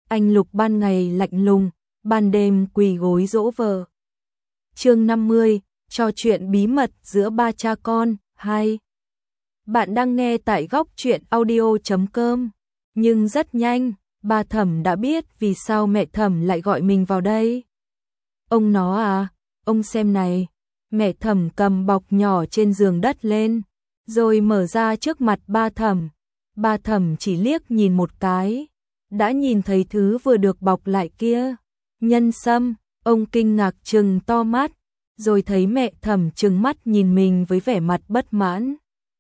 anh Lục ban ngày lạnh lùng, ban đêm quỳ gối dỗ vợ. Chương 50, trò chuyện bí mật giữa ba cha con, 2. Bạn đang nghe tại góc truyện audio.com. Nhưng rất nhanh, ba Thẩm đã biết vì sao mẹ Thẩm lại gọi mình vào đây. Ông nó à, ông xem này. Mẹ Thẩm cầm bọc nhỏ trên giường đất lên, rồi mở ra trước mặt ba Thẩm. Ba Thẩm chỉ liếc nhìn một cái, đã nhìn thấy thứ vừa được bọc lại kia. Nhân sâm, ông kinh ngạc trừng to mắt, rồi thấy mẹ Thẩm trừng mắt nhìn mình với vẻ mặt bất mãn.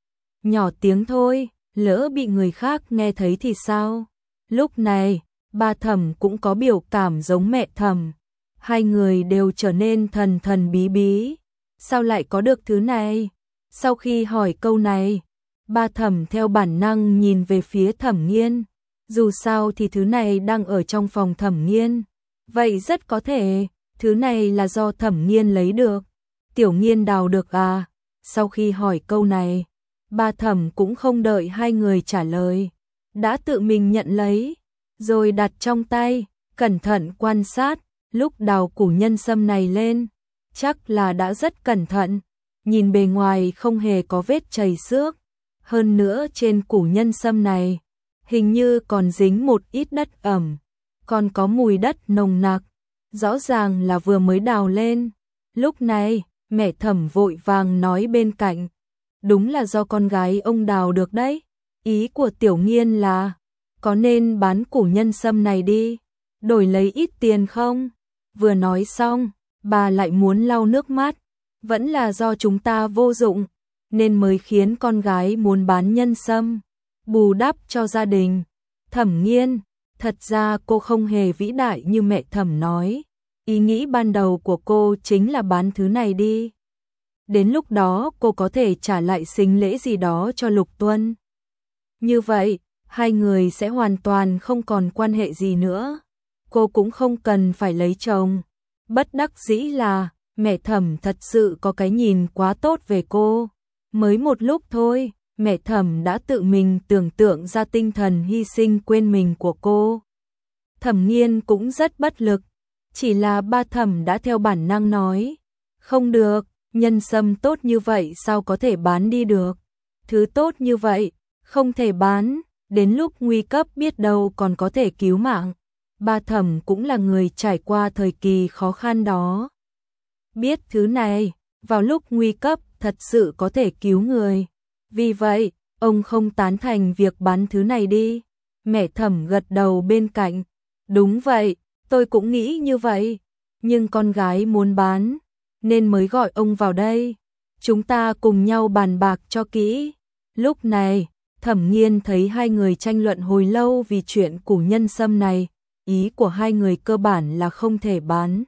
Nhỏ tiếng thôi, lỡ bị người khác nghe thấy thì sao? Lúc này, ba Thẩm cũng có biểu cảm giống mẹ Thẩm. Hai người đều trở nên thần thần bí bí. Sao lại có được thứ này? Sau khi hỏi câu này, ba Thẩm theo bản năng nhìn về phía Thẩm Nghiên. Dù sao thì thứ này đang ở trong phòng Thẩm Nghiên. Vậy rất có thể, thứ này là do Thẩm Nghiên lấy được. Tiểu Nghiên đào được à? Sau khi hỏi câu này, ba Thẩm cũng không đợi hai người trả lời, đã tự mình nhận lấy, rồi đặt trong tay, cẩn thận quan sát. Lúc đào củ nhân sâm này lên, chắc là đã rất cẩn thận, nhìn bề ngoài không hề có vết chảy xước. Hơn nữa trên củ nhân sâm này, hình như còn dính một ít đất ẩm, còn có mùi đất nồng nặc, rõ ràng là vừa mới đào lên. Lúc này, mẹ Thẩm vội vàng nói bên cạnh, đúng là do con gái ông đào được đấy. Ý của Tiểu Nghiên là, có nên bán củ nhân sâm này đi, đổi lấy ít tiền không? Vừa nói xong, bà lại muốn lau nước mắt, vẫn là do chúng ta vô dụng, nên mới khiến con gái muốn bán nhân sâm, bù đắp cho gia đình. Thẩm Nghiên, thật ra cô không hề vĩ đại như mẹ Thẩm nói, ý nghĩ ban đầu của cô chính là bán thứ này đi. Đến lúc đó cô có thể trả lại sính lễ gì đó cho Lục Tuân. Như vậy, hai người sẽ hoàn toàn không còn quan hệ gì nữa. Cô cũng không cần phải lấy chồng. Bất đắc dĩ là, mẹ Thẩm thật sự có cái nhìn quá tốt về cô. Mới một lúc thôi, mẹ Thẩm đã tự mình tưởng tượng ra tinh thần hy sinh quên mình của cô. Thẩm Nghiên cũng rất bất lực. Chỉ là ba Thẩm đã theo bản năng nói, không được, nhân sâm tốt như vậy sao có thể bán đi được. Thứ tốt như vậy, không thể bán, đến lúc nguy cấp biết đâu còn có thể cứu mạng. Ba Thẩm cũng là người trải qua thời kỳ khó khăn đó. Biết thứ này, vào lúc nguy cấp thật sự có thể cứu người. Vì vậy, ông không tán thành việc bán thứ này đi. Mẹ Thẩm gật đầu bên cạnh. Đúng vậy, tôi cũng nghĩ như vậy. Nhưng con gái muốn bán, nên mới gọi ông vào đây. Chúng ta cùng nhau bàn bạc cho kỹ. Lúc này, Thẩm Nghiên thấy hai người tranh luận hồi lâu vì chuyện củ nhân sâm này. Ý của hai người cơ bản là không thể bán.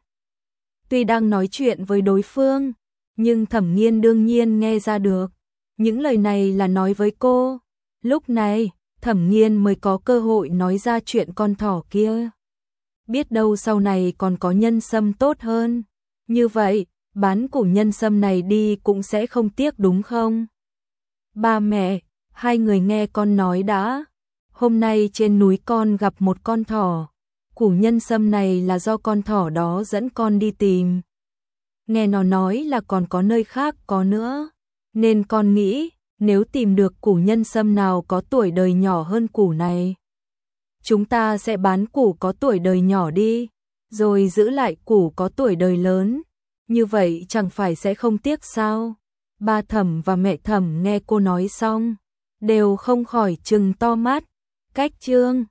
Tuy đang nói chuyện với đối phương, nhưng Thẩm Nghiên đương nhiên nghe ra được. Những lời này là nói với cô. Lúc này, Thẩm Nghiên mới có cơ hội nói ra chuyện con thỏ kia. Biết đâu sau này còn có nhân sâm tốt hơn. Như vậy, bán củ nhân sâm này đi cũng sẽ không tiếc đúng không? Ba mẹ, hai người nghe con nói đã. Hôm nay trên núi con gặp một con thỏ. Củ nhân sâm này là do con thỏ đó dẫn con đi tìm. Nghe nó nói là còn có nơi khác có nữa. Nên con nghĩ, nếu tìm được củ nhân sâm nào có tuổi đời nhỏ hơn củ này, chúng ta sẽ bán củ có tuổi đời nhỏ đi, rồi giữ lại củ có tuổi đời lớn. Như vậy chẳng phải sẽ không tiếc sao? Ba Thẩm và mẹ Thẩm nghe cô nói xong, đều không khỏi trừng to mắt. Cách chương